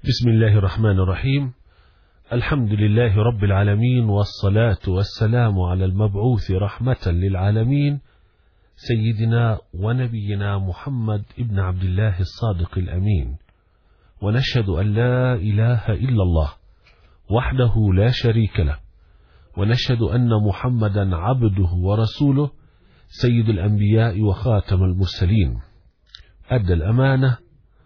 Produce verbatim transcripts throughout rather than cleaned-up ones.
بسم الله الرحمن الرحيم. الحمد لله رب العالمين، والصلاة والسلام على المبعوث رحمة للعالمين سيدنا ونبينا محمد ابن عبد الله الصادق الأمين. ونشهد أن لا إله إلا الله وحده لا شريك له، ونشهد أن محمدا عبده ورسوله سيد الأنبياء وخاتم المرسلين، أدى الأمانة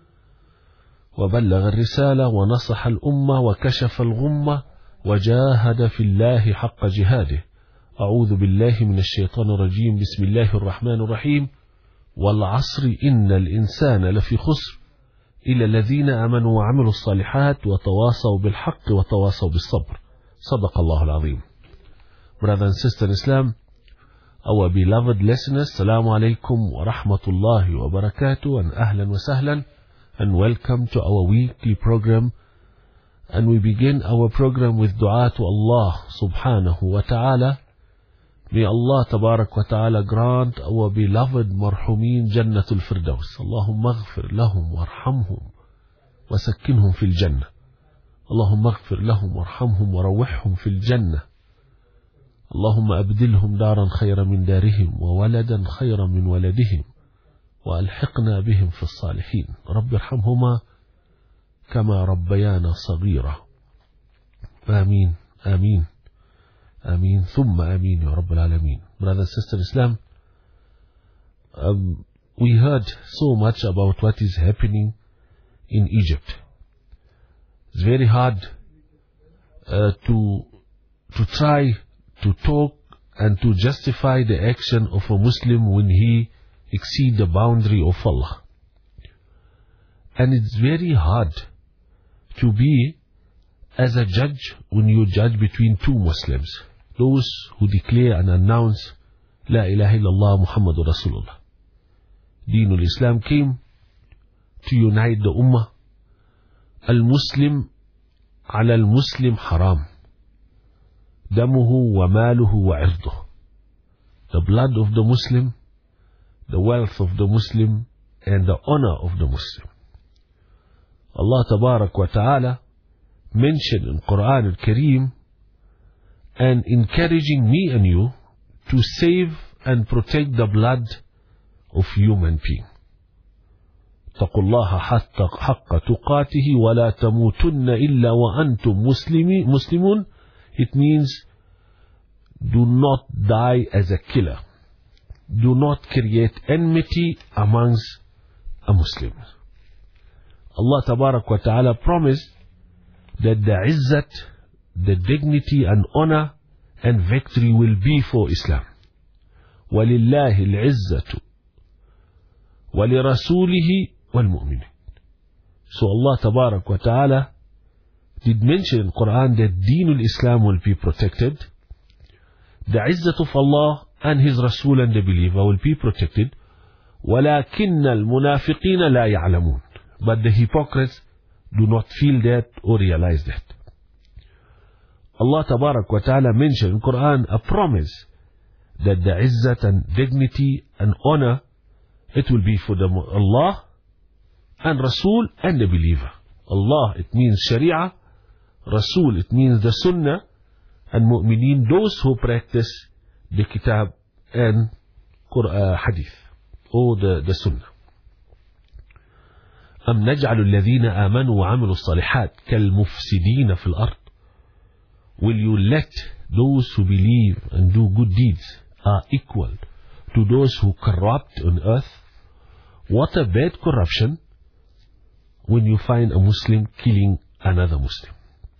وبلغ الرسالة ونصح الأمة وكشف الغمة وجاهد في الله حق جهاده. أعوذ بالله من الشيطان الرجيم. بسم الله الرحمن الرحيم. والعصر إن الإنسان لفي خسر إلا الذين آمنوا وعملوا الصالحات وتواصوا بالحق وتواصوا بالصبر. صدق الله العظيم. Brothers and sisters in Islam, our beloved listeners, Assalamu alaikum wa rahmatullahi wa barakatuh, and ahlan wa sahlan, and welcome to our weekly program. And we begin our program with dua to Allah subhanahu wa ta'ala. May Allah tabarak wa ta'ala grant our beloved marhumin Jannatul Firdaus. Allahumma aghfir lahum warhamhum wa sakkinhum fil jannah. Allahumma aghfir lahum warhamhum wa rawihhum fil jannah. Allahumma abdilhum daran khayran min darihim wa waladan khayran min waladihim وألحقنا بهم في الصالحين. رب ارحمهما كما ربيانا صغيرا. آمين آمين آمين ثم آمين يا رب العالمين. Brothers and sisters in Islam, um, we heard so much about what is happening in Egypt. It's very hard uh, to to try to talk and to justify the action of a Muslim when he exceed the boundary of Allah. And it's very hard to be as a judge when you judge between two Muslims, those who declare and announce La ilaha illallah Muhammadur Rasulullah. Deenul Islam came to unite the Ummah. Al-Muslim ala al-Muslim haram, damuhu wa maluhu wa irduh. The blood of the Muslim, the wealth of the Muslim, and the honor of the Muslim. Allah Tabarak wa Ta'ala mentioned in Quran al-Kareem and encouraging me and you to save and protect the blood of human being. اتقوا الله حق تقاته ولا تموتن إلا وأنتم مسلمون. It means do not die as a killer. Do not create enmity amongst a Muslim. Allah Tabarak wa Ta'ala promised that the izzat, the dignity and honor and victory will be for Islam. وَلِلَّهِ الْعِزَّةُ وَلِرَسُولِهِ وَالْمُؤْمِنِينَ. So Allah Tabarak wa Ta'ala did mention in Quran that Deenul Islam will be protected. The izzat of Allah and His Rasul and the believer will be protected. وَلَكِنَّ الْمُنَافِقِينَ لَا يَعْلَمُونَ. But the hypocrites do not feel that or realize that. Allah Tabarak wa Ta'ala mentioned in Quran a promise that the izzat and dignity and honor, it will be for the Allah and Rasul and the believer. Allah, it means Sharia. Rasul, it means the Sunnah. And Mu'mineen, those who practice the Kitab and Quran, Hadith, or the, the Sunnah. أم نجعل الذين آمنوا وعملوا الصالحات كالمفسدين في الأرض. Will you let those who believe and do good deeds are equal to those who corrupt on earth? What a bad corruption when you find a Muslim killing another Muslim.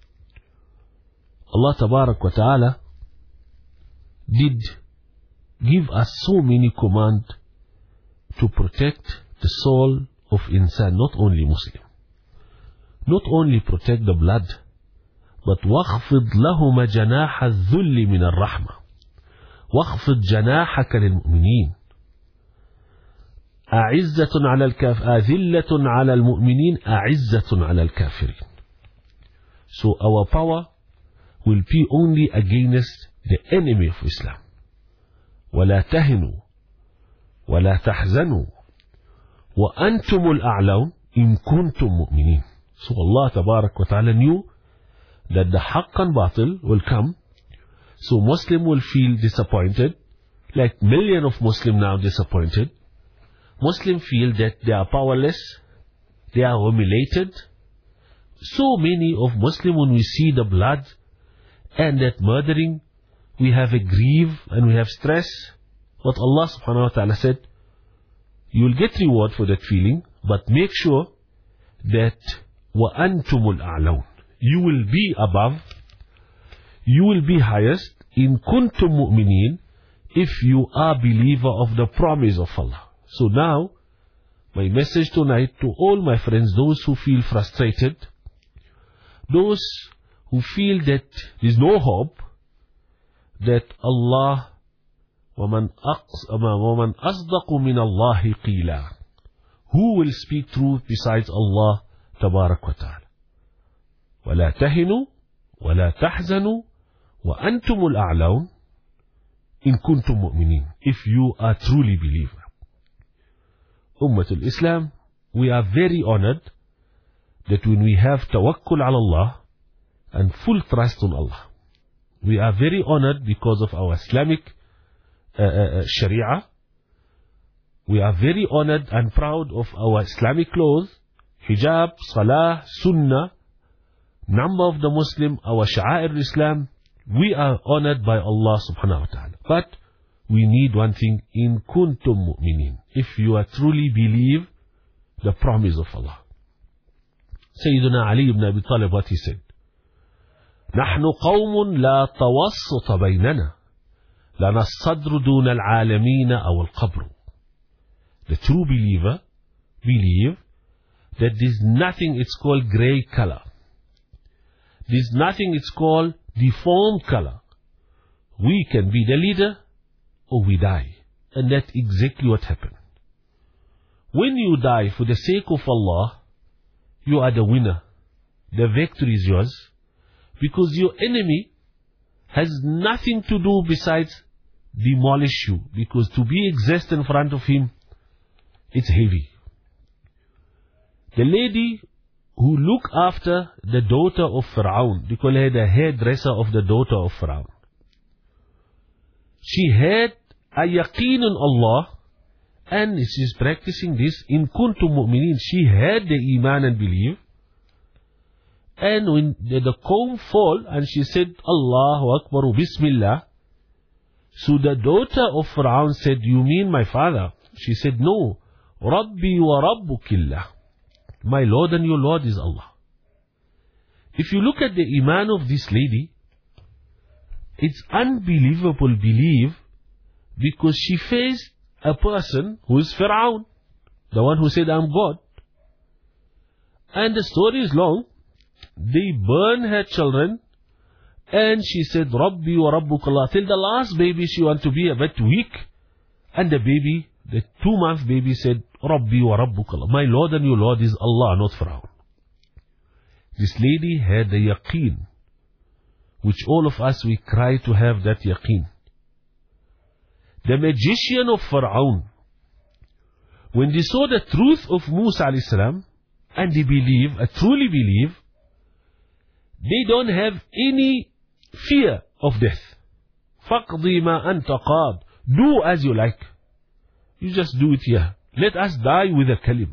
Allah Tabarak wa Ta'ala did give us so many commands to protect the soul of insan, not only Muslim. Not only protect the blood, but وَاخْفِضْ لَهُمَ جَنَاحَ الذُّلِّ مِنَ الرَّحْمَةِ وَاخْفِضْ جَنَاحَكَ لِلْمُؤْمِنِينَ أَعِزَّةٌ عَلَى الْكَافِرِينَ أَذِلَّةٌ عَلَى الْمُؤْمِنِينَ أَعِزَّةٌ عَلَى الْكَافِرِينَ. So our power will be only against the enemy of Islam. وَلَا تَهِنُوا وَلَا تَحْزَنُوا وَأَنْتُمُ الْأَعْلَوْنَ إِن كُنْتُم مُؤْمِنِينَ. So Allah Tabarak wa Ta'ala knew that the haqq and batil will come. So Muslim will feel disappointed, like million of Muslims now disappointed. Muslims feel that they are powerless, they are humiliated. So many of Muslims, when we see the blood and that murdering, we have a grief and we have stress. But Allah subhanahu wa ta'ala said, you will get reward for that feeling, but make sure that وَأَنْتُمُ الْأَعْلَوْنَ, you will be above, you will be highest, in kuntum mu'minin, if you are believer of the promise of Allah. So now, my message tonight to all my friends, those who feel frustrated, those who feel that there is no hope, that Allah, وَمَنْ أَصْدَقُ مِنَ اللَّهِ قِيلًا, who will speak truth besides Allah Tabarak wa Ta'ala? وَلَا تَهِنُوا وَلَا تَحْزَنُوا وَأَنْتُمُ الْأَعْلَوْنَ إِن كُنْتُم مُؤْمِنِينَ, if you are truly believer. Ummatul Islam, we are very honored that when we have tawakkul ala Allah and full trust on Allah, we are very honored because of our Islamic uh, uh, Sharia. We are very honored and proud of our Islamic laws, hijab, salah, sunnah, number of the Muslim, our sha'air Islam. We are honored by Allah subhanahu wa ta'ala. But we need one thing, in kuntum mu'minin, if you are truly believe the promise of Allah. Sayyidina Ali ibn Abi Talib, what he said, نحن قوم لا توسط بيننا لنا الصدر دون العالمين أو القبر. The true believer believe that there's nothing it's called grey color. There's nothing it's called deformed color. We can be the leader or we die. And that's exactly what happened. When you die for the sake of Allah, you are the winner. The victory is yours. Because your enemy has nothing to do besides demolish you. Because to be exist in front of him, it's heavy. The lady who looked after the daughter of Pharaoh, they call her the hairdresser of the daughter of Pharaoh. She had a yaqeen on Allah, and she's practicing this in kuntum mu'minin. She had the iman and belief. And when the, the comb fall, and she said, Allahu Akbar, Bismillah. So the daughter of Pharaoh said, you mean my father? She said, no. Rabbi wa Rabbukillah. My Lord and your Lord is Allah. If you look at the iman of this lady, it's unbelievable belief, because she faced a person who is Pharaoh, the one who said, I'm God. And the story is long. They burned her children, and she said, Rabbi wa Rabbukallah. Till the last baby she wanted to be a bit weak, and the baby, the two-month baby said, Rabbi wa Rabbukallah. My Lord and your Lord is Allah, not Pharaoh. This lady had the yaqeen, which all of us, we cry to have that yaqeen. The magician of Pharaoh, when they saw the truth of Musa alayhi salam, and they believe, uh, truly believe, they don't have any fear of death. فَقْضِ مَا أَنْتَ قَادٍ. Do as you like. You just do it here. Let us die with a kalima.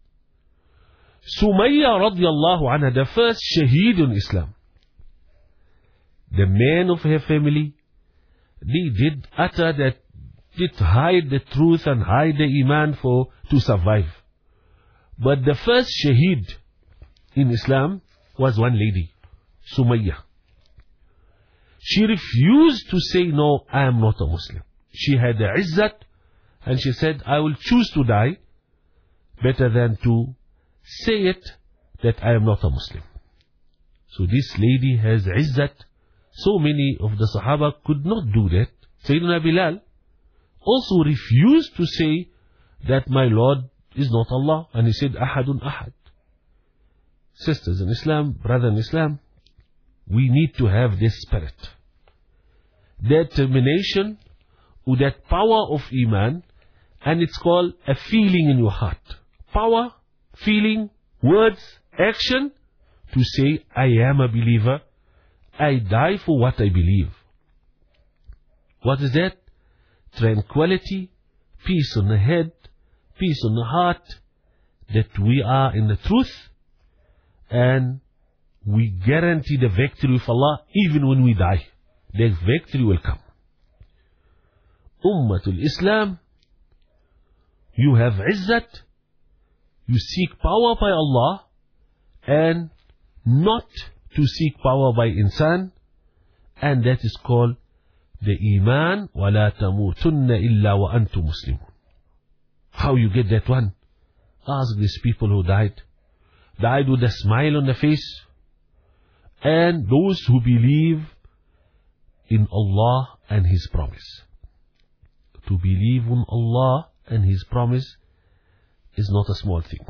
Sumayya radiallahu anha, the first shaheed in Islam. The men of her family, they did utter that, did hide the truth and hide the iman for to survive. But the first shaheed in Islam was one lady, Sumayya. She refused to say, no, I am not a Muslim. She had the izzat, and she said, I will choose to die better than to say it that I am not a Muslim. So this lady has izzat. So many of the Sahaba could not do that. Sayyidina Bilal also refused to say that my Lord is not Allah. And he said, Ahadun Ahad. Sisters in Islam, brother in Islam, we need to have this spirit. That determination, or that power of Iman, and it's called a feeling in your heart. Power, feeling, words, action to say, I am a believer. I die for what I believe. What is that? Tranquility, peace on the head, peace on the heart, that we are in the truth, and we guarantee the victory of Allah even when we die. The victory will come. Ummatul Islam, you have izzat, you seek power by Allah, and not to seek power by insan, and that is called the iman. وَلَا تَمُوتُنَّ إِلَّا وَأَنْتُمْ مُسْلِمُونَ. How you get that one? Ask these people who died. Died with a smile on the face. And those who believe in Allah and His promise. To believe in Allah and His promise is not a small thing.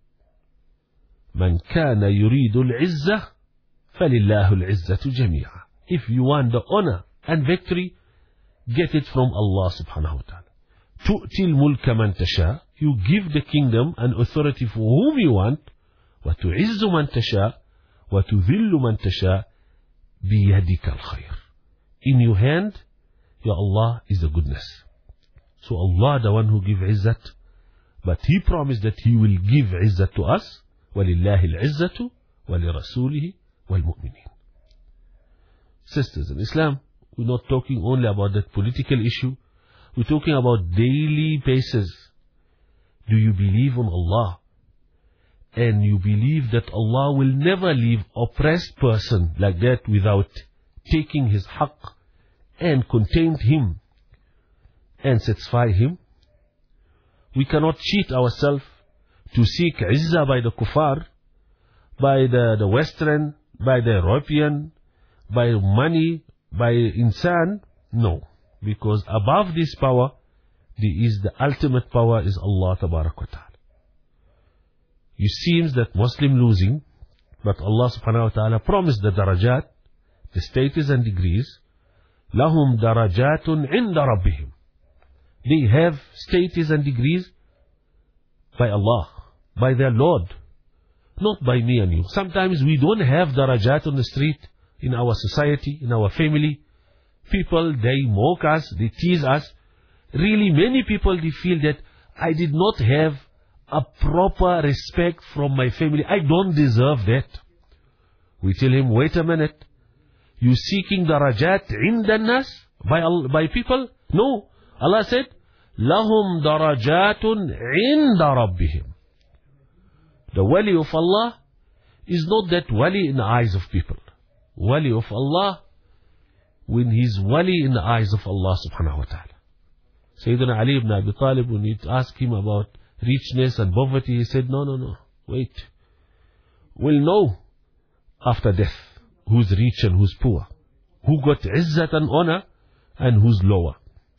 مَنْ كَانَ يُرِيدُ الْعِزَّةِ فَلِلَّهُ الْعِزَّةُ جَمِيعًا. If you want the honor and victory, get it from Allah subhanahu wa ta'ala. تُؤْتِي الْمُلْكَ مَنْ تَشَاءُ. You give the kingdom and authority for whom you want. وَتُعِزُّ مَنْ تَشَاءُ وَتُذِلُّ مَنْ تَشَاءُ بِيَدِكَ الْخَيْرُ. In your hand, Ya Allah, is the goodness. So Allah, the one who gives izzat, but He promised that He will give izzat to us. وَلِلَّهِ الْعِزَّةُ وَلِرَسُولِهِ وَالْمُؤْمِنِينَ. Sisters in Islam, we're not talking only about that political issue. We're talking about daily basis. Do you believe in Allah? And you believe that Allah will never leave oppressed person like that without taking his haqq and contain him and satisfy him? We cannot cheat ourselves to seek izzah by the kuffar, by the, the Western, by the European, by money, by insan. No. Because above this power, there is the ultimate power is Allah Tabarak wa Ta'ala. It seems that Muslim losing, but Allah Subhanahu wa Ta'ala promised the darajat, the status and degrees. Lahum darajatun inda rabbihim. They have status and degrees by Allah, by their Lord, not by me and you. Sometimes we don't have darajat on the street, in our society, in our family. People, they mock us, they tease us. Really, many people, they feel that I did not have a proper respect from my family. I don't deserve that. We tell him, wait a minute. You seeking darajat inda nas by, by people? No. Allah said, Lahum darajatun inda rabbihim. The wali of Allah is not that wali in the eyes of people. Wali of Allah, when he's wali in the eyes of Allah subhanahu wa ta'ala. Sayyidina Ali ibn Abi Talib, when you ask him about richness and poverty, he said, no, no, no, wait. We'll know after death who's rich and who's poor, who got izzat and honor and who's lower.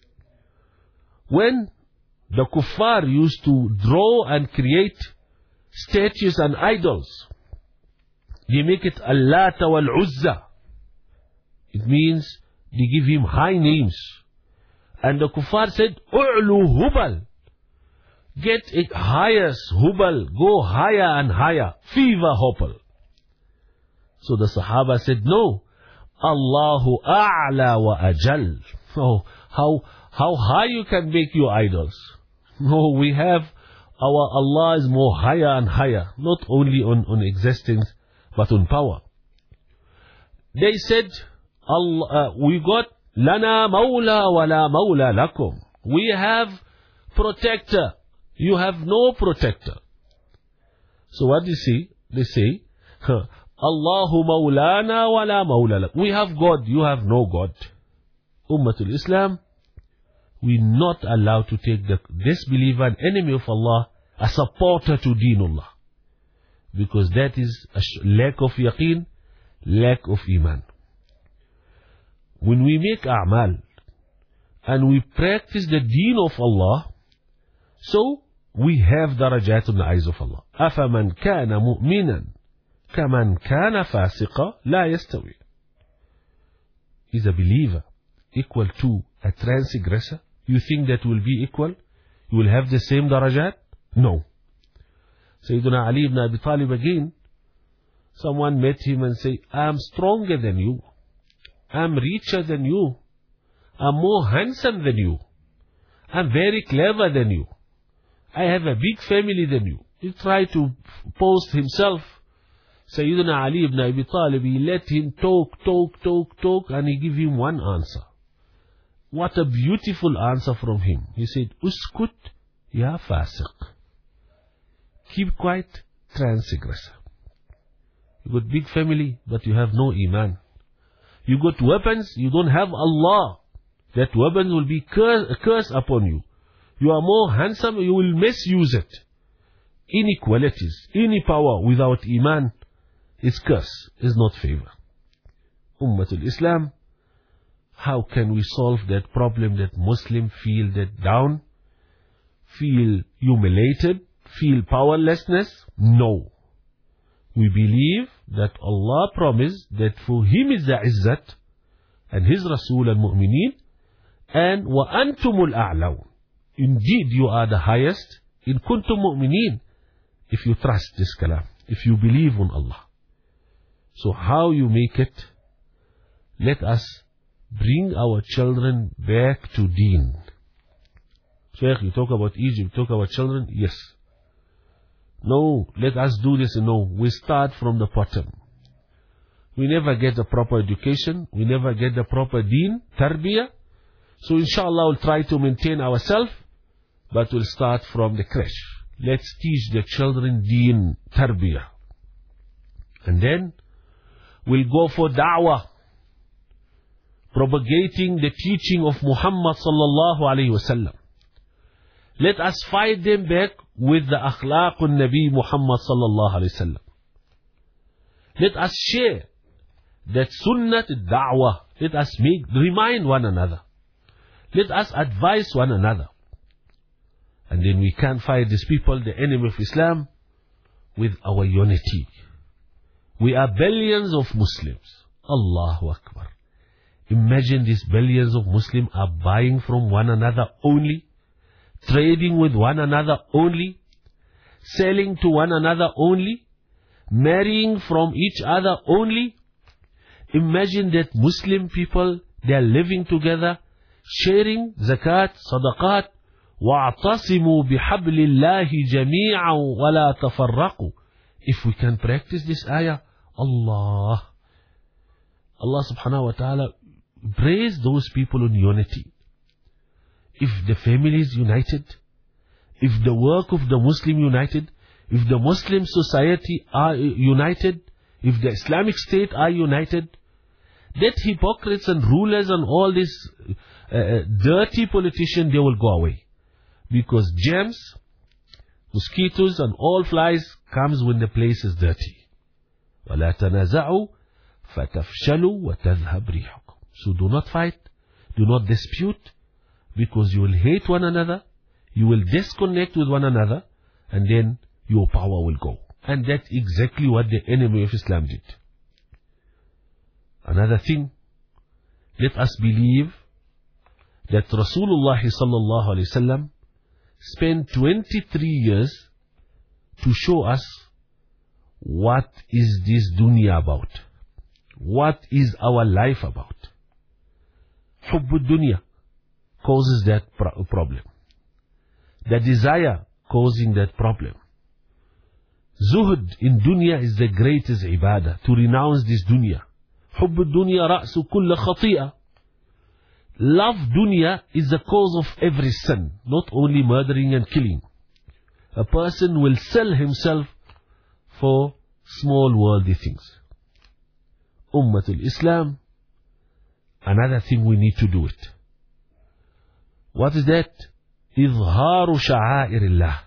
When the kuffar used to draw and create statues and idols, they make it Allata wal Uzza. It means they give him high names. And the kuffar said, U'lu Hubal. Get it highest, Hubal. Go higher and higher. Fever Hopal. So the Sahaba said, no. Allahu A'la wa Ajal. Oh, how, how high you can make your idols. No, we have our Allah is more higher and higher. Not only on, on existence, but on power. They said, Allah, uh, we got Lana Mawla wa la Mawla lakum. We have protector. You have no protector. So what do you see? They say, Allahu Mawlana wa la Mawla lakum. We have God. You have no God. Ummatul Islam, we not allowed to take the disbeliever and enemy of Allah a supporter to Deenullah. Because that is a lack of yaqeen, lack of iman. When we make a'mal and we practice the deen of Allah, so we have darajat in the eyes of Allah. أَفَمَنْ كَانَ مُؤْمِنًا كَمَنْ كَانَ فَاسِقًا لَا يَسْتَوِي. Is a believer equal to a transgressor? You think that will be equal? You will have the same darajat? No. Sayyidina Ali ibn Abi Talib again, Someone met him and say, I'm stronger than you. I'm richer than you. I'm more handsome than you. I'm very clever than you. I have a big family than you. He tried to post himself. Sayyidina Ali ibn Abi Talib, he let him talk, talk, talk, talk, and he gave him one answer. What a beautiful answer from him. He said, Uskut ya fasiq. Keep quiet, transgressor. You got big family, but you have no iman. You got weapons, you don't have Allah. That weapon will be curse, a curse upon you. You are more handsome, you will misuse it. Inequalities, any power without iman is curse, is not favor. Ummatul Islam, how can we solve that problem that Muslims feel that down, feel humiliated, feel powerlessness? No. We believe that Allah promised that for Him is the Izzat, and His Rasul and Mu'mineen, and وَأَنْتُمُ الْأَعْلَوْنَ. Indeed, you are the highest. In kuntum mu'mineen. If you trust this kalam, if you believe on Allah. So how you make it? Let us bring our children back to deen. Sheikh, you talk about Egypt, you talk about children? Yes. No, let us do this. No, we start from the bottom. We never get the proper education. We never get the proper deen, tarbiyah. So inshallah we'll try to maintain ourselves, but we'll start from the creche. Let's teach the children deen, tarbiyah. And then we'll go for da'wah, propagating the teaching of Muhammad sallallahu alayhi wasallam. Let us fight them back with the akhlaqul Nabi Muhammad sallallahu alayhi wasallam. Let us share that sunnat da'wah. Let us make, remind one another. Let us advise one another. And then we can fight these people, the enemy of Islam, with our unity. We are billions of Muslims. Allahu Akbar. Imagine these billions of Muslims are buying from one another only, trading with one another only, selling to one another only, marrying from each other only. Imagine that Muslim people, they are living together, sharing zakat, sadaqat, وَاعْتَصِمُوا بِحَبْلِ اللَّهِ جَمِيعًا وَلَا تَفَرَّقُوا. If we can practice this ayah, Allah, Allah subhanahu wa ta'ala praise those people in unity. If the family is united, if the work of the Muslim united, if the Muslim society are united, if the Islamic State are united, that hypocrites and rulers and all these uh, dirty politicians, they will go away. Because germs, mosquitoes and all flies comes when the place is dirty. وَلَا تَنَازَعُوا فَتَفْشَلُوا وَتَذْهَبْ رِيحُكُمْ. So do not fight, do not dispute, because you will hate one another, you will disconnect with one another, and then your power will go. And that's exactly what the enemy of Islam did. Another thing, let us believe that Rasulullah sallallahu alaihi wasallam spent twenty-three years to show us what is this dunya about. What is our life about? Hubbud dunya causes that pro problem. The desire causing that problem. Zuhud in dunya is the greatest ibadah, to renounce this dunya. Hubbud dunya ra'su kulla khati'ah. Love dunya is the cause of every sin, not only murdering and killing. A person will sell himself for small worldly things. Ummatul Islam, another thing we need to do it. What is that? Izharu sha'airillah.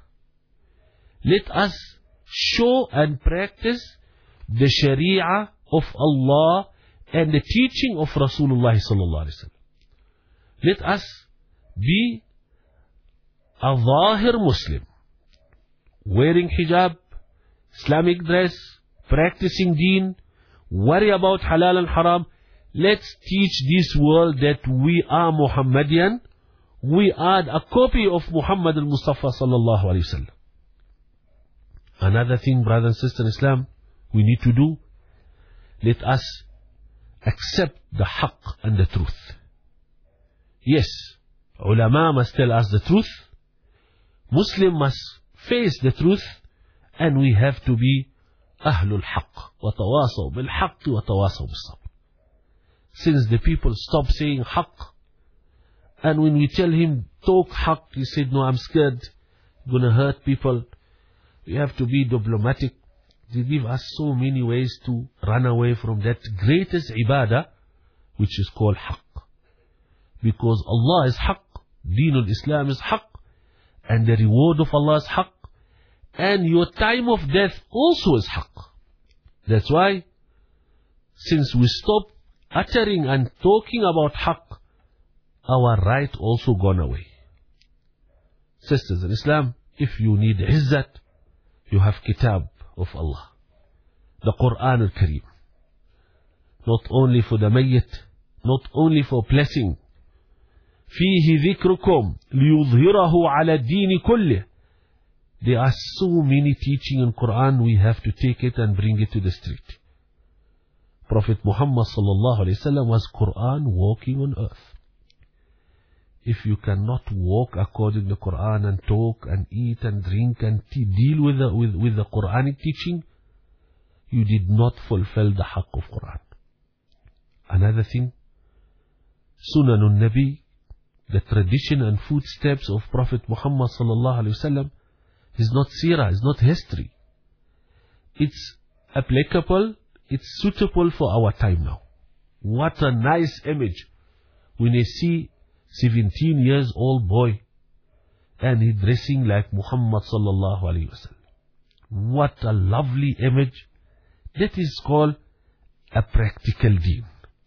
Let us show and practice the Sharia of Allah and the teaching of Rasulullah sallallahu alaihi wasallam. Let us be a zahir Muslim, wearing hijab, Islamic dress, practicing deen, worry about halal and haram. Let's teach this world that we are Muhammadian. We are a copy of Muhammad al-Mustafa sallallahu alaihi wasallam. Another thing, brothers and sisters in Islam, we need to do, let us accept the haqq and the truth. Yes, ulama must tell us the truth, Muslim must face the truth, and we have to be ahlul haqq, wa tawasaw bil haqq wa tawasaw bis sabr. Since the people stop saying haqq, and when we tell him talk haqq, he said, no, I'm scared, I'm going to hurt people. We have to be diplomatic. They give us so many ways to run away from that greatest ibadah, which is called haqq. Because Allah is haqq, Deenul Islam is haqq, and the reward of Allah is haqq, and your time of death also is haqq. That's why, since we stop uttering and talking about haqq, our right also gone away. Sisters in Islam, if you need izzat, you have kitab of Allah, the Quran al-Kareem. Not only for the mayyit, not only for blessing. فيه ذكركم ليظهره على الدين كله. There are so many teaching in Quran, we have to take it and bring it to the street. Prophet Muhammad sallallahu alaihi wasallam was Quran walking on earth. If you cannot walk according to Quran and talk and eat and drink and deal with the, with, with the Quranic teaching, you did not fulfill the haqq of Quran. Another thing, Sunanun Nabi, the tradition and footsteps of Prophet Muhammad sallallahu alaihi wasallam, is not seerah, is not history. It's applicable, it's suitable for our time now. What a nice image when you see seventeen years old boy and he dressing like Muhammad sallallahu alaihi wasallam. What a lovely image. That is called a practical deen.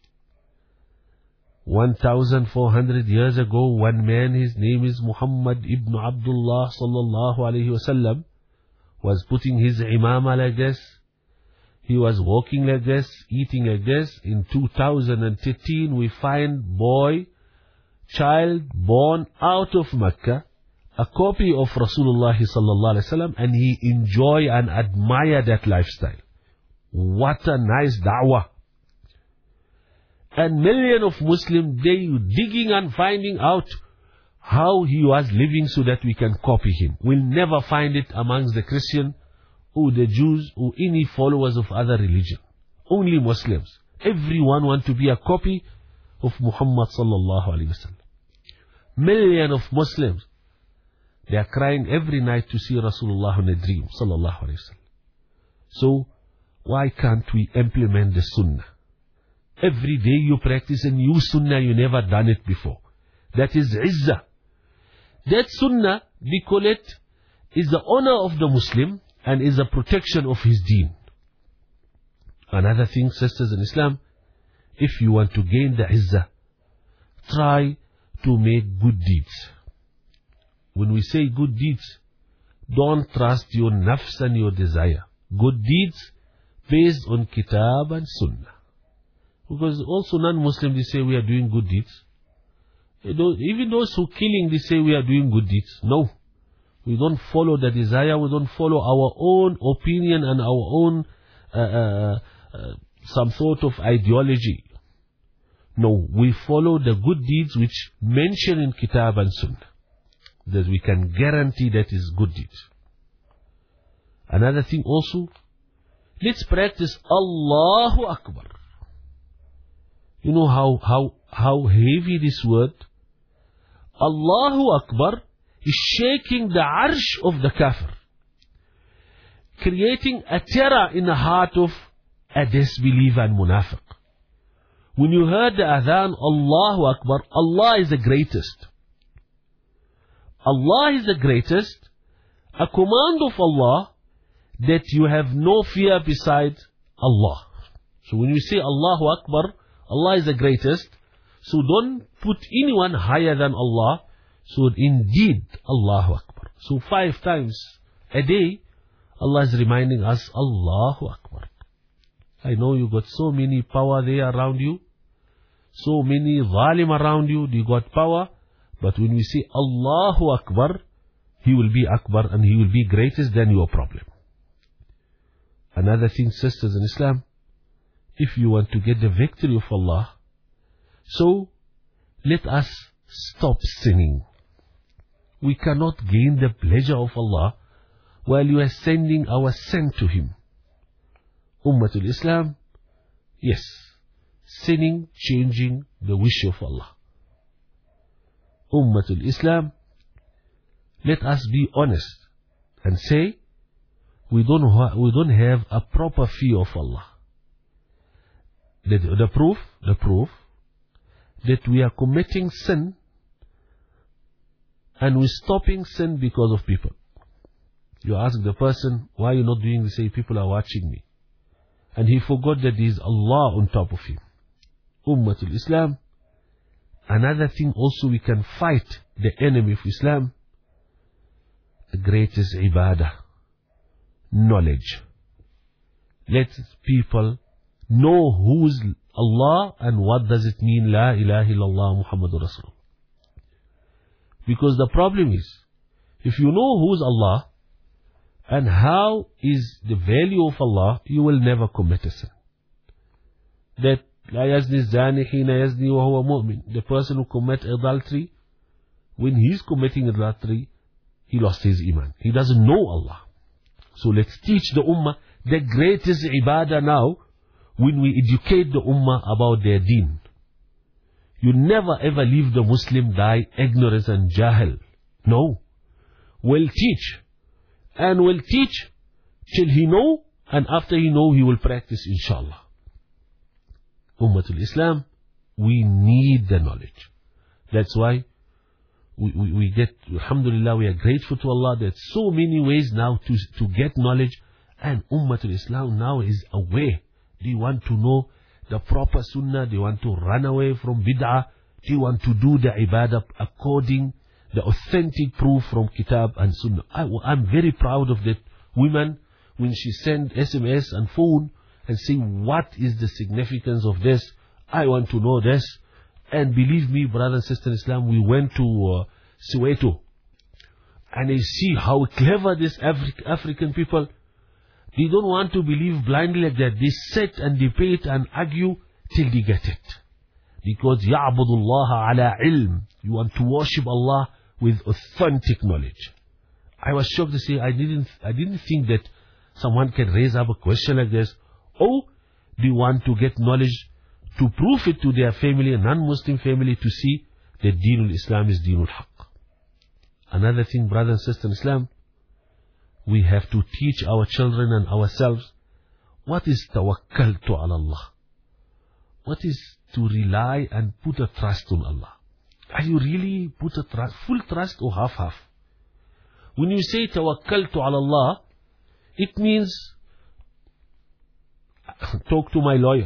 one thousand four hundred years ago, one man, his name is Muhammad ibn Abdullah sallallahu alaihi wasallam, was putting his imamah like this. He was walking like this, eating like this. In two thousand thirteen, we find boy, child born out of Mecca, a copy of Rasulullah sallallahu alaihi wasallam, and he enjoy and admire that lifestyle. What a nice da'wah. And million of Muslims, they digging and finding out how he was living so that we can copy him. We'll never find it amongst the Christian or the Jews or any followers of other religion. Only Muslims. Everyone want to be a copy of Muhammad sallallahu alaihi wasallam. Million of Muslims, they are crying every night to see Rasulullah in a dream sallallahu alaihi wasallam. So why can't we implement the Sunnah? Every day you practice a new Sunnah, you never done it before. That is Izzah. That Sunnah, we call it, is the honor of the Muslim and is a protection of his deen. Another thing, sisters in Islam, if you want to gain the Izzah, try to make good deeds. When we say good deeds, don't trust your nafs and your desire. Good deeds based on Kitab and Sunnah. Because also non-Muslims, they say we are doing good deeds. Even those who killing, they say we are doing good deeds. No. We don't follow the desire. We don't follow our own opinion and our own uh, uh, uh, some sort of ideology. No. We follow the good deeds which mention in Kitab and Sunnah. That we can guarantee that is good deeds. Another thing also, let's practice Allahu Akbar. You know how, how, how heavy this word? Allahu Akbar is shaking the arsh of the kafir. Creating a terror in the heart of a disbeliever and munafiq. When you heard the adhan, Allahu Akbar, Allah is the greatest. Allah is the greatest. A command of Allah that you have no fear beside Allah. So when you say Allahu Akbar, Allah is the greatest, so don't put anyone higher than Allah. So indeed, Allahu Akbar. So five times a day, Allah is reminding us, Allahu Akbar. I know you got so many power there around you, so many zalim around you, you got power, but when we say Allahu Akbar, He will be Akbar and He will be greatest than your problem. Another thing, sisters in Islam, if you want to get the victory of Allah. So, let us stop sinning. We cannot gain the pleasure of Allah while you are sending our sin to Him. Ummatul Islam, yes, sinning, changing the wish of Allah. Ummatul Islam, let us be honest and say, we don't, ha we don't have a proper fear of Allah. The, the proof, the proof that we are committing sin and we're stopping sin because of people. You ask the person, why are you not doing this? Say, people are watching me. And he forgot that there is Allah on top of him. Ummatul Islam, another thing also we can fight the enemy of Islam, the greatest ibadah, knowledge. Let people know who's Allah and what does it mean, La ilaha illallah Muhammadur Rasul. Because the problem is, if you know who's Allah and how is the value of Allah, you will never commit a sin. That La yazni zani hina yazni wa huwa mu'min. The person who commits adultery, when he's committing adultery, he lost his iman. He doesn't know Allah. So let's teach the ummah the greatest ibadah now, when we educate the ummah about their deen. You never ever leave the Muslim die ignorance and jahil. No. We'll teach. And we'll teach till he know, and after he know, he will practice, inshallah. Ummatul Islam, we need the knowledge. That's why we, we, we get, alhamdulillah, we are grateful to Allah. There's so many ways now to, to get knowledge. And Ummatul Islam now is aware. They want to know the proper sunnah. They want to run away from bid'ah. They want to do the ibadah according the authentic proof from kitab and sunnah. I, I'm very proud of that woman when she sent S M S and phone and say, what is the significance of this? I want to know this. And believe me, brother and sister in Islam, we went to uh, Soweto. And I see how clever these Afri African people, they don't want to believe blindly like that. They sit and debate and argue till they get it. Because يَعْبُدُ اللَّهَ عَلَى عِلْمٍ. You want to worship Allah with authentic knowledge. I was shocked to say, I didn't, I didn't think that someone can raise up a question like this. Oh, they want to get knowledge to prove it to their family, a non-Muslim family, to see that Deenul Islam is Deenul Haqq. Another thing, brother and sister in Islam, we have to teach our children and ourselves what is tawakkaltu ala Allah. What is to rely and put a trust on Allah. Are you really put a trust, full trust or half-half? When you say tawakkaltu ala Allah, it means talk to my lawyer.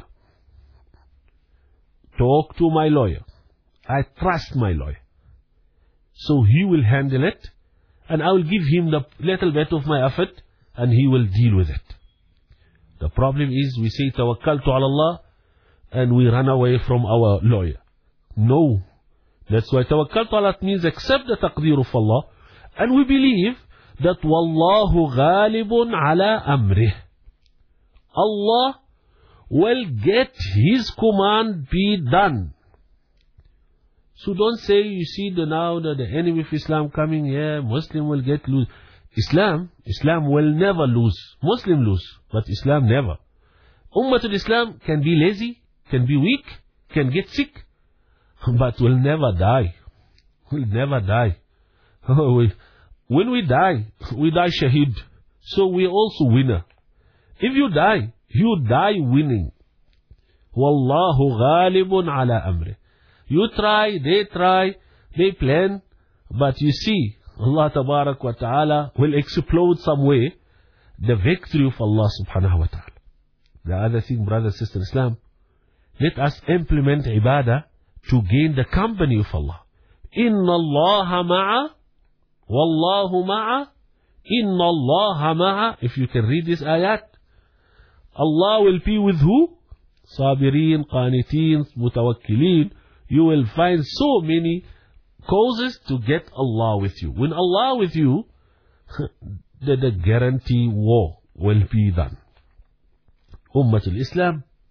Talk to my lawyer. I trust my lawyer. So he will handle it, and I will give him the little bit of my effort, and he will deal with it. The problem is we say tawakkaltu ala Allah, and we run away from our lawyer. No. That's why tawakkaltu ala means accept the taqdeer of Allah, and we believe that wallahu ghalibun ala amrih. Allah will get His command be done. So don't say, you see the now that the enemy of Islam coming here, Muslim will get lose. Islam, Islam will never lose. Muslim lose, but Islam never. Ummatul Islam can be lazy, can be weak, can get sick, but will never die. Will never die. When we die, we die shaheed. So we are also winner. If you die, you die winning. Wallahu ghalibun ala amri. You try, they try, they plan, but you see, Allah tabarak wa ta'ala will explode some way the victory of Allah subhanahu wa ta'ala. The other thing, brother, sister Islam, let us implement ibadah to gain the company of Allah. Inna Allah ma'a, wallahu ma'a, inna Allah ma'a. If you can read this ayat, Allah will be with who? Sabirin, qaniteen, mutawakkilin. You will find so many causes to get Allah with you. When Allah with you, the, the guarantee war will be done. Ummatul Islam,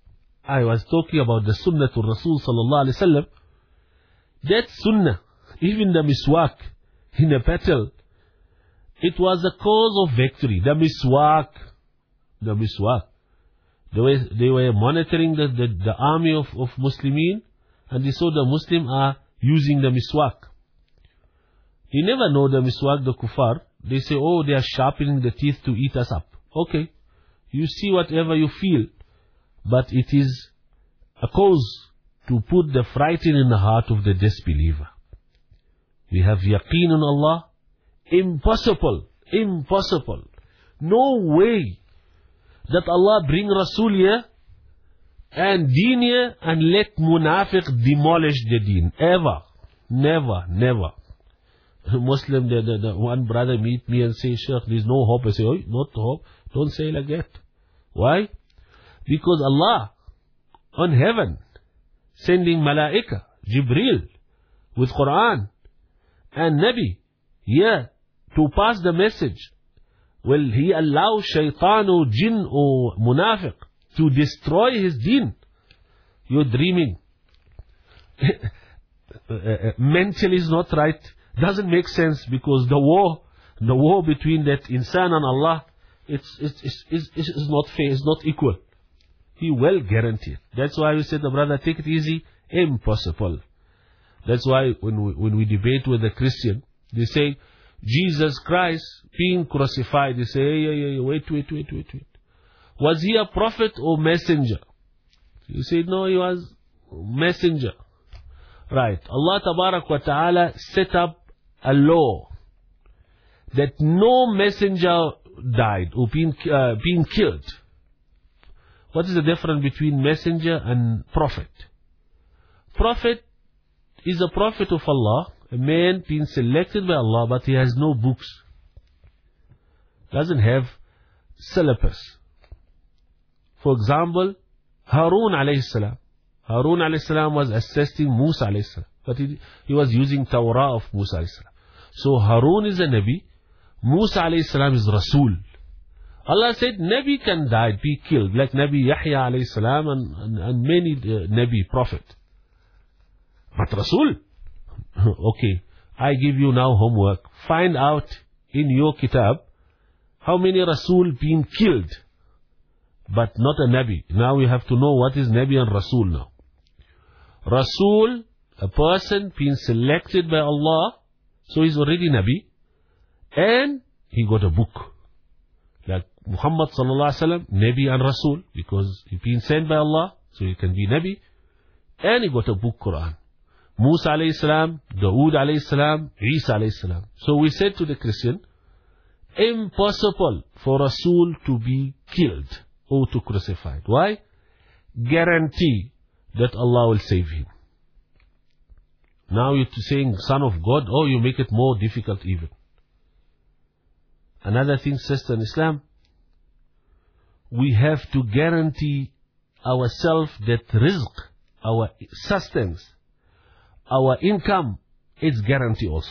I was talking about the Sunnah to Rasul sallallahu alaihi wasallam. That Sunnah, even the miswak in a battle, it was a cause of victory. The miswak, the miswak. They were, they were monitoring the, the, the army of, of Muslimin, and they saw the Muslim are using the miswak. You never know the miswak, the kuffar. They say, oh, they are sharpening the teeth to eat us up. Okay, you see whatever you feel, but it is a cause to put the frighten in the heart of the disbeliever. We have yaqeen on Allah. Impossible, impossible. No way that Allah bring Rasul here and deen here and let munafiq demolish the deen. Ever. Never, never. Muslim, the, the, the one brother meet me and say, Shaykh, there is no hope. I say, oh, not hope. Don't say like that. Why? Because Allah on heaven sending malaika, Jibreel, with Quran and Nabi, yeah, to pass the message. Will He allow shaitan or jinn or munafiq to destroy his deen? You're dreaming. Mentally is not right. Doesn't make sense, because the war, the war between that insan and Allah, it's, it's, it's, it's, it's not fair, it's not equal. He will guarantee it. That's why we said, the brother, take it easy. Impossible. That's why when we, when we debate with a Christian, they say, Jesus Christ being crucified. They say, hey, hey, hey, wait, wait, wait, wait, wait. Was He a prophet or messenger? You say, no, He was messenger. Right. Allah Tabarak wa Ta'ala set up a law that no messenger died or being, uh, being killed. What is the difference between messenger and prophet? Prophet is a prophet of Allah, a man being selected by Allah, but he has no books. Doesn't have syllabus. For example, Harun alayhi salam. Harun alayhi salam was assisting Musa alayhi salam, but he, he was using Torah of Musa alayhi salam. So Harun is a Nabi, Musa alayhi salam is Rasul. Allah said Nabi can die, be killed, like Nabi Yahya alayhi salam and, and, and many uh, Nabi, prophet. But Rasul, okay, I give you now homework. Find out in your kitab how many Rasul being killed, but not a Nabi. Now we have to know what is Nabi and Rasul now. Rasul, a person being selected by Allah, so he's already Nabi, and he got a book. Like Muhammad sallallahu alaihi wasallam, Nabi and Rasul, because he been sent by Allah, so he can be Nabi, and he got a book, Quran. Musa alayhi salam, Dawood alayhi salam, Isa alayhi salam. So we said to the Christian, impossible for Rasul to be killed or to crucified. Why? Guarantee that Allah will save him. Now you're saying Son of God, oh, you make it more difficult even. Another thing, sister in Islam, we have to guarantee ourselves that rizq, our sustenance, our income, is guaranteed also.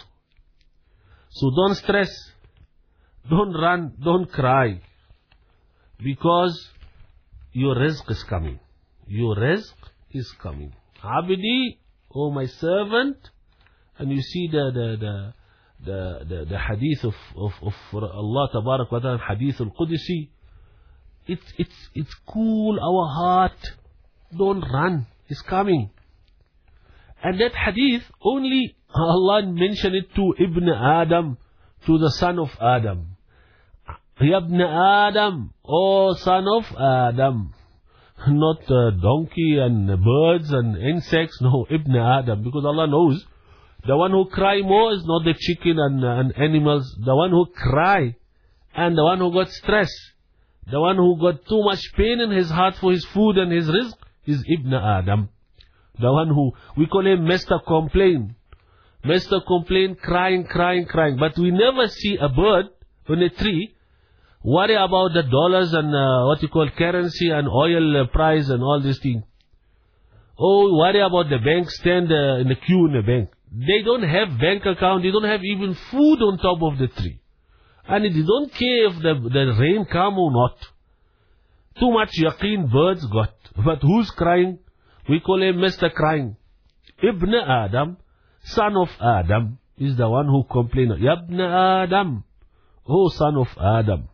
So don't stress, don't run, don't cry, because your rizq is coming. Your rizq is coming. Abdi, oh my servant, and you see the the the the, the, the hadith of, of, of Allah Tabarak wa Ta'ala, hadith al-Qudsi. It's it's it's cool our heart. Don't run. It's coming. And that hadith, only Allah mentioned it to Ibn Adam, to the son of Adam. Ya Ibn Adam, oh son of Adam. Not uh, donkey and birds and insects, no, Ibn Adam. Because Allah knows, the one who cry more is not the chicken and, uh, and animals. The one who cry and the one who got stress, the one who got too much pain in his heart for his food and his rizq is Ibn Adam. The one who, we call him Mister Complain. Mister Complain, crying, crying, crying. But we never see a bird on a tree worry about the dollars and uh, what you call currency and oil uh, price and all these things. Oh, worry about the bank, stand uh, in the queue in the bank. They don't have bank account, they don't have even food on top of the tree. And they don't care if the, the rain come or not. Too much yaqeen birds got. But who's crying? We call him Mister Crying. Ibn Adam, son of Adam, is the one who complained. Ibn Adam, oh son of Adam.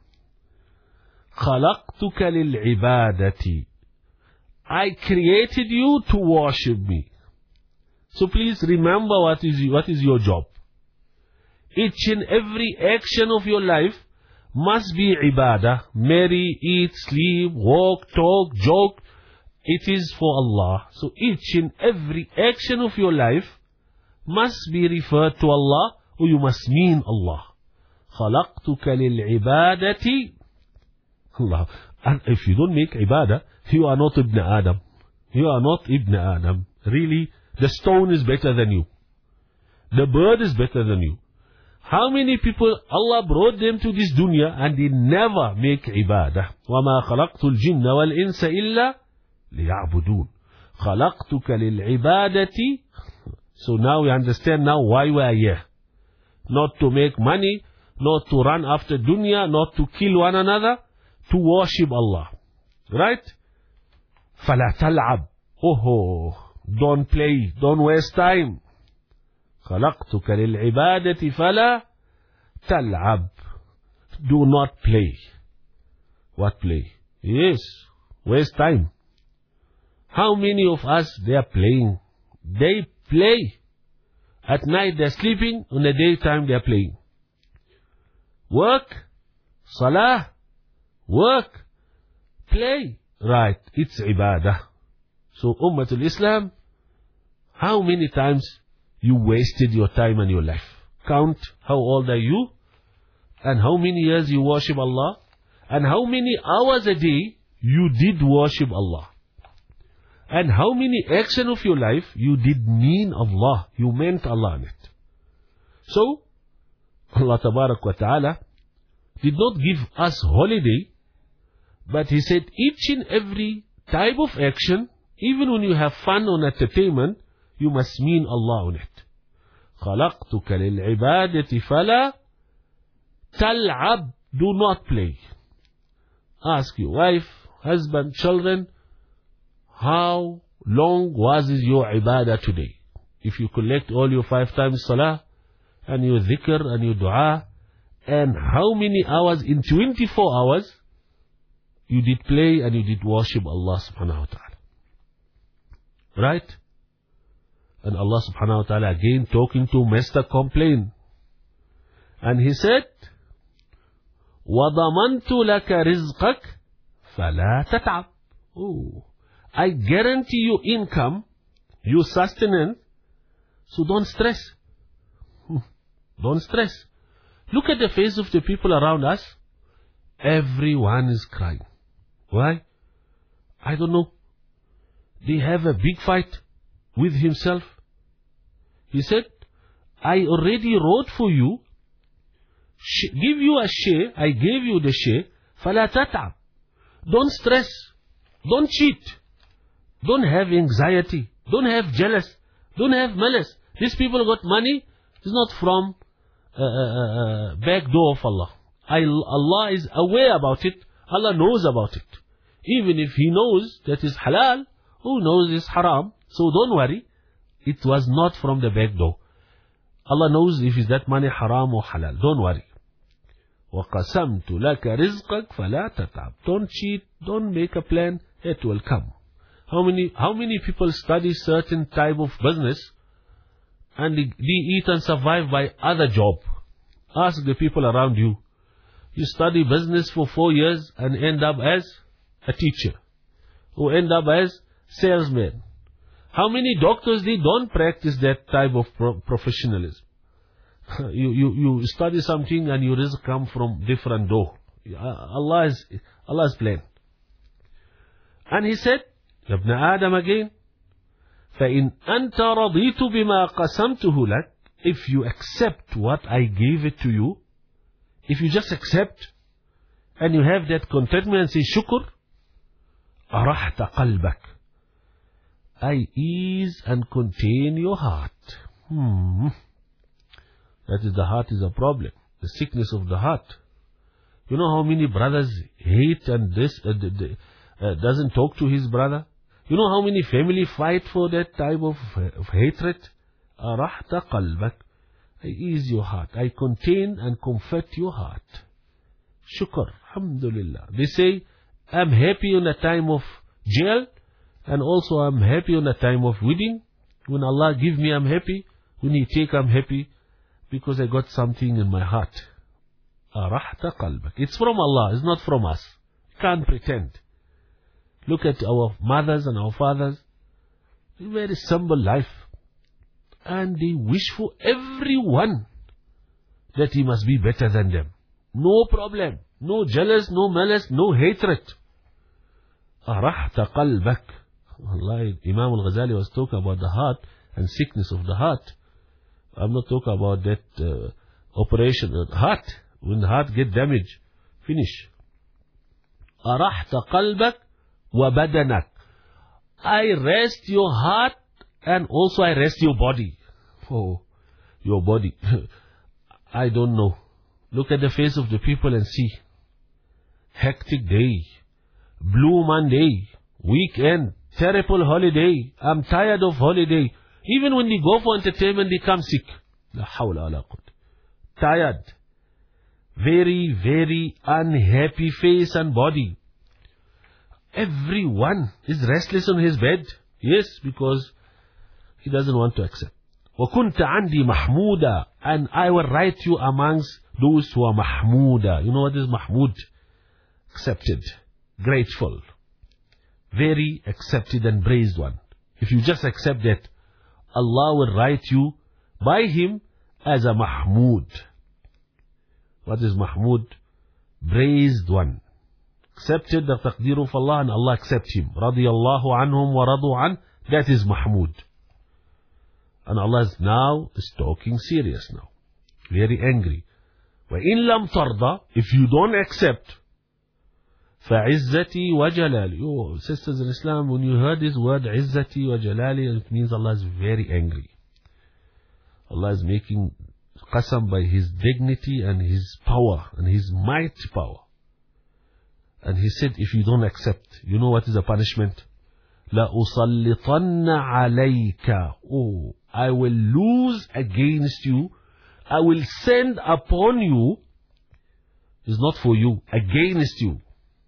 خَلَقْتُكَ لِلْعِبَادَةِ I created you to worship me. So please remember what is, what is your job. Each and every action of your life must be ibadah. Marry, eat, sleep, walk, talk, joke. It is for Allah. So each and every action of your life must be referred to Allah, or you must mean Allah. خَلَقْتُكَ لِلْعِبَادَةِ Allah. And if you don't make ibadah, you are not Ibn Adam. You are not Ibn Adam. Really, the stone is better than you. The bird is better than you. How many people Allah brought them to this dunya and they never make ibadah? وَمَا خَلَقْتُ الْجِنَّ وَالْإِنسَ إِلَّا لِيَعْبُدُونَ خَلَقْتُكَ لِلْعِبَادَةِ So now we understand now why we are here. Not to make money, not to run after dunya, not to kill one another, to worship Allah. Right? فَلَا تَلْعَبْ Oh, don't play, don't waste time. خَلَقْتُكَ لِلْعِبَادَةِ فَلَا تَلْعَبْ Do not play. What play? Yes, waste time. How many of us, they are playing? They play. At night they are sleeping, in the daytime they are playing. Work, salah, work, play. Right, it's ibadah. So Ummatul Islam, how many times you wasted your time and your life? Count how old are you, and how many years you worship Allah, and how many hours a day you did worship Allah, and how many action of your life you did mean Allah, you meant Allah in it. So, Allah Tabarak wa Ta'ala did not give us holiday, but He said each and every type of action, even when you have fun on entertainment, you must mean Allah on it. خَلَقْتُكَ لِلْعِبَادَةِ فَلَا تَلْعَبْ Do not play. Ask your wife, husband, children, how long was your ibadah today? If you collect all your five times salah, and your dhikr, and your dua, and how many hours in twenty-four hours you did play and you did worship Allah subhanahu wa ta'ala. Right? And Allah subhanahu wa ta'ala again talking to Master complain. And He said, وَضَمَنْتُ لَكَ رِزْقَكَ فَلَا تَتْعَبْ Oh, I guarantee you income, you sustenance, so don't stress. Don't stress. Look at the face of the people around us. Everyone is crying. Why? I don't know. They have a big fight with himself. He said, I already wrote for you, sh- give you a share, I gave you the share, فَلَا تَتْعَبْ Don't stress, don't cheat, don't have anxiety, don't have jealous, don't have malice. These people got money, it's not from uh, uh, uh, back door of Allah. I, Allah is aware about it, Allah knows about it. Even if He knows that is halal, who knows is haram, so don't worry. It was not from the back door. Allah knows if is that money haram or halal. Don't worry. وَقَسَمْتُ لَكَ رِزْقَكَ فَلَا تَتْعَبْ Don't cheat, don't make a plan, it will come. How many, how many people study certain type of business and they, they eat and survive by other job? Ask the people around you. You study business for four years and end up as a teacher, or end up as salesman. How many doctors, they don't practice that type of pro- professionalism? you, you, you study something and your risk come from different door. Allah is, Allah's plan. And He said, Ibn Adam again, فَإِنْ أَنْتَ رَضِيتُ بِمَا قَسَمْتُهُ لَكَ If you accept what I gave it to you, if you just accept, and you have that contentment and say shukr, أَرَحْتَ قَلْبَكَ I ease and contain your heart. Hmm. That is, the heart is a problem. The sickness of the heart. You know how many brothers hate and this uh, d- d- uh, doesn't talk to his brother? You know how many family fight for that type of, uh, of hatred? أرحت قلبك. I ease your heart. I contain and comfort your heart. Shukr. Alhamdulillah. They say, I'm happy in a time of jail, and also I'm happy in a time of wedding. When Allah give me, I'm happy. When He take, I'm happy. Because I got something in my heart. أرحت قلبك. It's from Allah. It's not from us. Can't pretend. Look at our mothers and our fathers. Very simple life. And they wish for everyone that he must be better than them. No problem. No jealous, no malice, no hatred. أرحت قلبك. Allah, Imam al-Ghazali was talking about the heart and sickness of the heart. I'm not talking about that uh, operation. Uh, heart. When the heart get damaged, finish. أرحت قلبك وبدنك. I rest your heart and also I rest your body. Oh, your body. I don't know. Look at the face of the people and see. Hectic day. Blue Monday. Weekend. Terrible holiday. I'm tired of holiday. Even when they go for entertainment, they come sick. La hawla ala quwwata. Tired. Very, very unhappy face and body. Everyone is restless on his bed. Yes, because he doesn't want to accept. وَكُنْتَ عَنْدِي مَحْمُودًا. And I will write you amongst those who are mahmuda. You know what is mahmud? Accepted. Grateful. Very accepted and praised one. If you just accept that, Allah will write you by Him as a mahmud. What is mahmud? Praised one. Accepted the taqdeer of Allah and Allah accept him. Radiyallahu anhum wa radu an. That is mahmud. And Allah is now is talking serious now. Very angry. وَإِن لَمْ تَرْضَى. If you don't accept, فَعِزَّتِي وَجَلَالِي. Oh, sisters in Islam, when you heard this word, عِزَّتِي وَجَلَالِي, it means Allah is very angry. Allah is making qasam by His dignity and His power and His might power. And He said, if you don't accept, you know what is the punishment? لَأُصَلِّطَنَّ عَلَيْكَ. Oh, I will lose against you. I will send upon you. It's not for you, against you.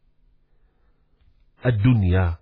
Ad-dunya.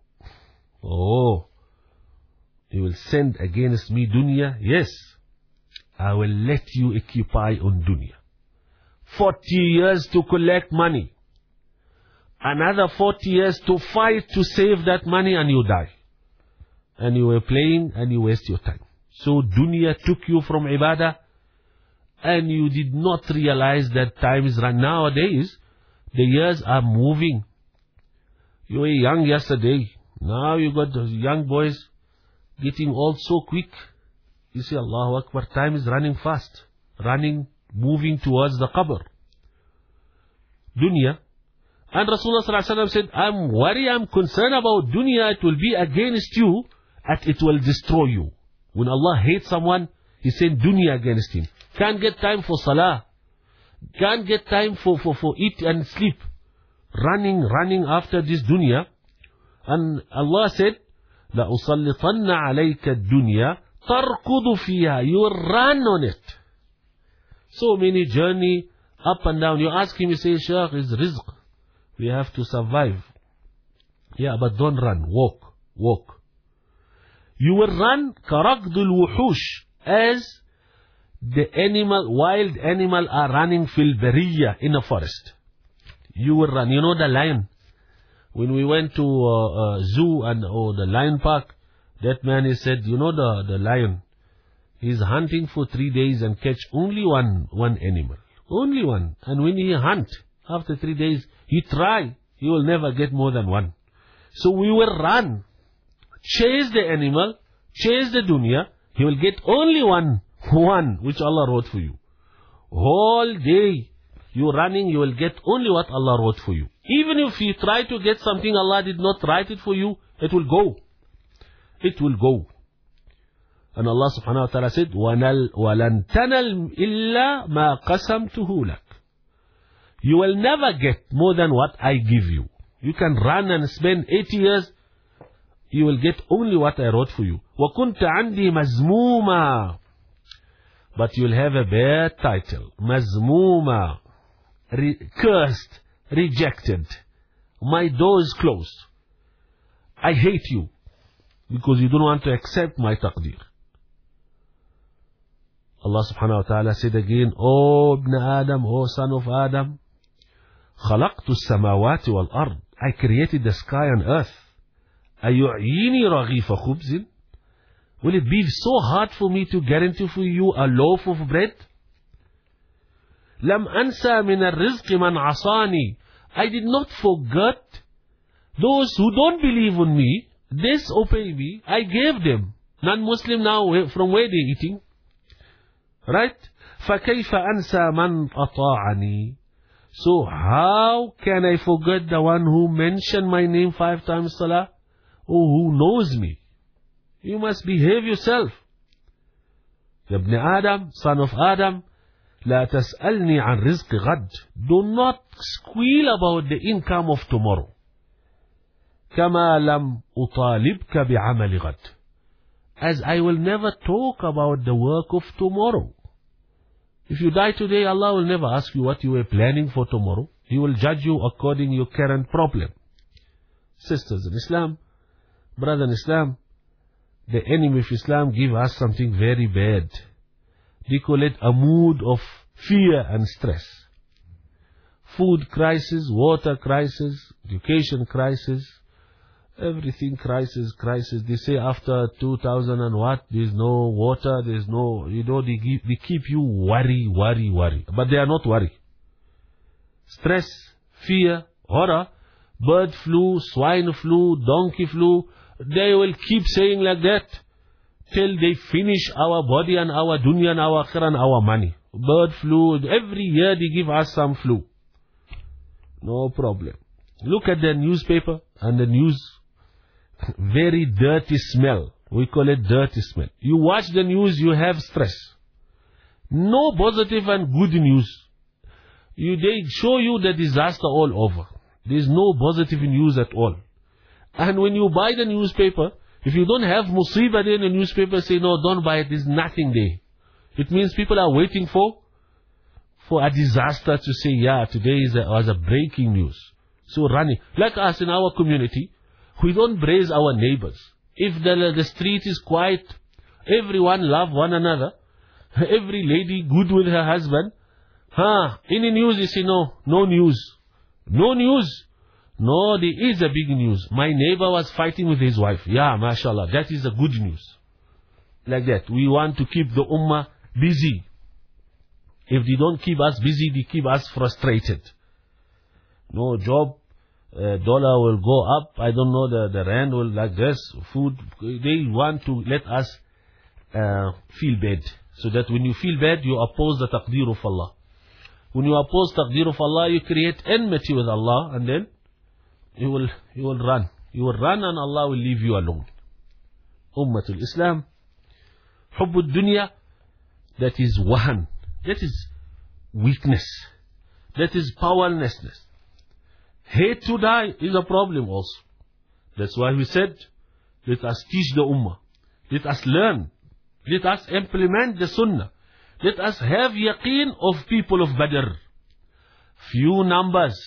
Oh, you will send against me dunya? Yes. I will let you occupy on dunya. Forty years to collect money. Another forty years to fight to save that money, and you die. And you were playing and you waste your time. So dunya took you from ibadah and you did not realize that time is run. Nowadays, the years are moving. You were young yesterday. Now you got those young boys getting old so quick. You see, Allahu Akbar, time is running fast. Running, moving towards the qabr. Dunya. And Rasulullah sallallahu alaihi wasallam said, I'm worried, I'm concerned about dunya. It will be against you and it will destroy you. When Allah hates someone, He sent dunya against him. Can't get time for salah. Can't get time for, for, for eat and sleep. Running, running after this dunya. And Allah said, لَأُصَلِّطَنَّ عَلَيْكَ الدُّنْيَا تَرْكُضُ فِيهَا. You will run on it. So many journey up and down. You ask him, you say, Shaykh, it's rizq. We have to survive. Yeah, but don't run. Walk. Walk. You will run كَرَقْدُ الْوُحُوشِ. As the animal, wild animal are running fil bariya, in a forest. You will run. You know the lion. When we went to uh, uh, zoo and oh, the lion park, that man he said, you know the, the lion, he's hunting for three days and catch only one, one animal. Only one. And when he hunt, after three days, he try, he will never get more than one. So we will run. Chase the animal, chase the dunya, he will get only one, one, which Allah wrote for you. Whole day, you running, you will get only what Allah wrote for you. Even if you try to get something Allah did not write it for you, it will go. It will go. And Allah subhanahu wa ta'ala said, وَلَن تَنَلْ إِلَّا مَا قَسَمْتُهُ لَكَ. You will never get more than what I give you. You can run and spend eighty years. You will get only what I wrote for you. وَكُنْتَ عَنْدِي مَزْمُومًا. But you will have a bad title. مَزْمُومًا. Re- cursed. Rejected. My door is closed. I hate you. Because you don't want to accept my taqdeer. Allah subhanahu wa ta'ala said again, O ibn Adam, O son of Adam, خَلَقْتُ السَّمَاوَاتِ وَالْأَرْضِ. I created the sky and earth. أَيُعْيِنِي رَغِيفَ خُبْزٍ. Will it be so hard for me to guarantee for you a loaf of bread? لَمْ أَنْسَى مِنَ الرِّزْقِ مَنْ عَصَانِي. I did not forget those who don't believe on me, disobey me, I gave them. Non-Muslim now, from where they eating? Right? فَكَيْفَ أَنْسَى مَنْ أَطَاعَنِي. So how can I forget the one who mentioned my name five times salah? Or who knows me? You must behave yourself. Ibn Adam, son of Adam, لا تسألني عن رزق غد. Do not squeal about the income of tomorrow. كما لم أطالبك بعمل غد. As I will never talk about the work of tomorrow. If you die today, Allah will never ask you what you were planning for tomorrow. He will judge you according to your current problem. Sisters in Islam, brother in Islam, the enemy of Islam give us something very bad. They call it a mood of fear and stress. Food crisis, water crisis, education crisis, everything crisis, crisis. They say after two thousand and what, there's no water, there's no, you know, they, give, they keep you worry, worry, worry. But they are not worry. Stress, fear, horror, bird flu, swine flu, donkey flu, they will keep saying like that till they finish our body and our dunya and our akhirah and our money. Bird flu, every year they give us some flu. No problem. Look at the newspaper and the news. Very dirty smell. We call it dirty smell. You watch the news, you have stress. No positive and good news. You, they show you the disaster all over. There is no positive news at all. And when you buy the newspaper, if you don't have musibah there in the newspaper, say no, don't buy it, there's nothing there. It means people are waiting for for a disaster to say, yeah, today is a, was a breaking news. So running. Like us in our community, we don't praise our neighbors. If the, the street is quiet, everyone love one another, every lady good with her husband, huh, any news you say no, no news. No news. No, there is a big news. My neighbor was fighting with his wife. Yeah, mashallah, that is a good news. Like that. We want to keep the ummah busy. If they don't keep us busy, they keep us frustrated. No job, uh, dollar will go up. I don't know, the, the rand will like this. Food, they want to let us uh, feel bad. So that when you feel bad, you oppose the taqdeer of Allah. When you oppose taqdeer of Allah, you create enmity with Allah, and then you will you will run. You will run and Allah will leave you alone. Ummatul Islam, Hubbud Dunya, that is wahan. That is weakness. That is powerlessness. Hate to die is a problem also. That's why we said, let us teach the ummah. Let us learn. Let us implement the sunnah. Let us have yaqeen of people of Badr. Few numbers.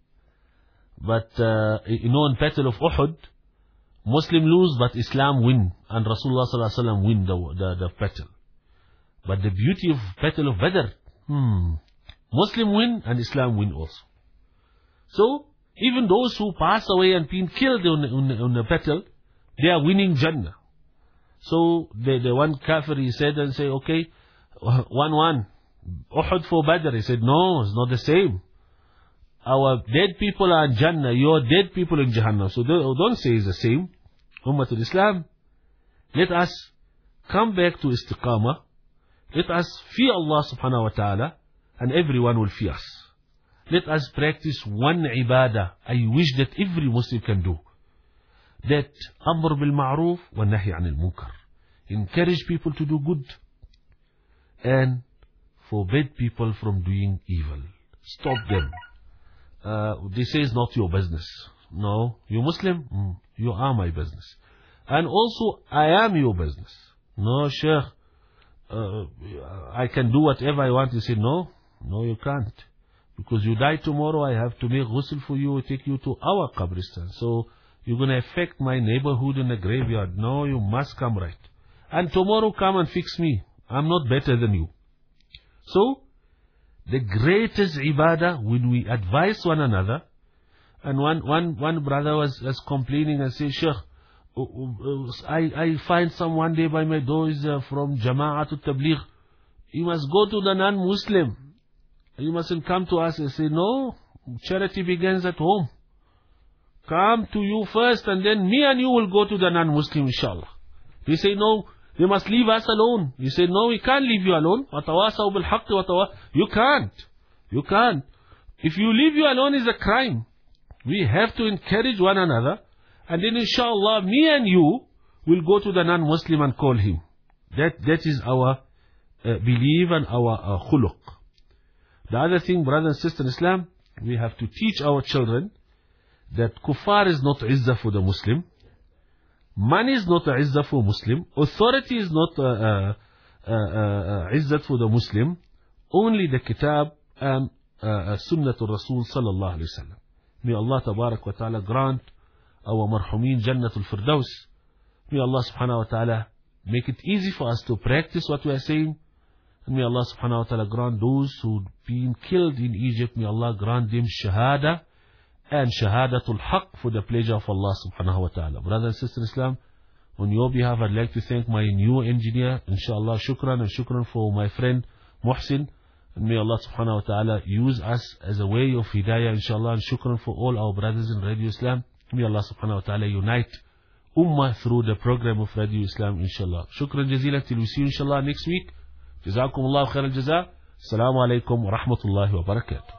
But, uh, you know, in Battle of Uhud, Muslim lose, but Islam win. And Rasulullah sallallahu alaihi wasallam win the, the, the battle. But the beauty of Battle of Badr, hmm, Muslim win and Islam win also. So, even those who pass away and been killed on, on, on the battle, they are winning Jannah. So, the, the one kafir, he said and say, okay, one one, Uhud for Badr. He said, no, it's not the same. Our dead people are in Jannah, your dead people in Jahannam. So don't say it's the same. Ummatul Islam, let us come back to istiqamah. Let us fear Allah subhanahu wa ta'ala, and everyone will fear us. Let us practice one ibadah. I wish that every Muslim can do. That amr bil ma'roof wa nahi anil munkar. Encourage people to do good and forbid people from doing evil. Stop them. uh, they say it's not your business. No, you Muslim? Mm, you are my business. And also, I am your business. No, Sheikh, uh, I can do whatever I want. You say, no, no, you can't. Because you die tomorrow, I have to make ghusl for you, take you to our qabristan. So, you're going to affect my neighborhood in the graveyard. No, you must come right. And tomorrow come and fix me. I'm not better than you. So, the greatest ibadah when we advise one another, and one, one, one brother was, was complaining and said, Sheikh, I, I find someone there by my door is uh, from Jama'at al-Tabligh. He must go to the non-Muslim. You mustn't come to us and say, no, charity begins at home. Come to you first and then me and you will go to the non-Muslim, inshallah. They say, no, they must leave us alone. You say, no, we can't leave you alone. وَتَوَاسَوْا بِالْحَقِّ وَتَوَا You can't. You can't. If you leave you alone is a crime. We have to encourage one another. And then inshallah, me and you will go to the non-Muslim and call him. That, that is our uh, belief and our uh, khuluq. The other thing, brothers and sisters in Islam, we have to teach our children that kuffar is not izzah for the Muslim. Money is not izzah for Muslim. Authority is not uh, uh, uh, uh, izzah for the Muslim. Only the kitab and uh, sunnatul Rasul sallallahu alayhi wa sallam. May Allah tabarak wa ta'ala grant our marhumin Jannatul Firdaus. May Allah subhanahu wa ta'ala make it easy for us to practice what we are saying. And may Allah subhanahu wa ta'ala grant those who've been killed in Egypt, may Allah grant them shahada and shahadatul haq for the pleasure of Allah subhanahu wa ta'ala. Brothers and sisters in Islam, on your behalf I'd like to thank my new engineer, inshallah, shukran, and shukran for my friend Muhsin. And may Allah subhanahu wa ta'ala use us as a way of hidayah, inshallah, and shukran for all our brothers in Radio Islam. May Allah subhanahu wa ta'ala unite ummah through the program of Radio Islam, inshallah. Shukran jazeelan, till we see you inshallah next week. Jazakumullahu khair al-jaza. Assalamu alaikum wa rahmatullahi wa barakatuh.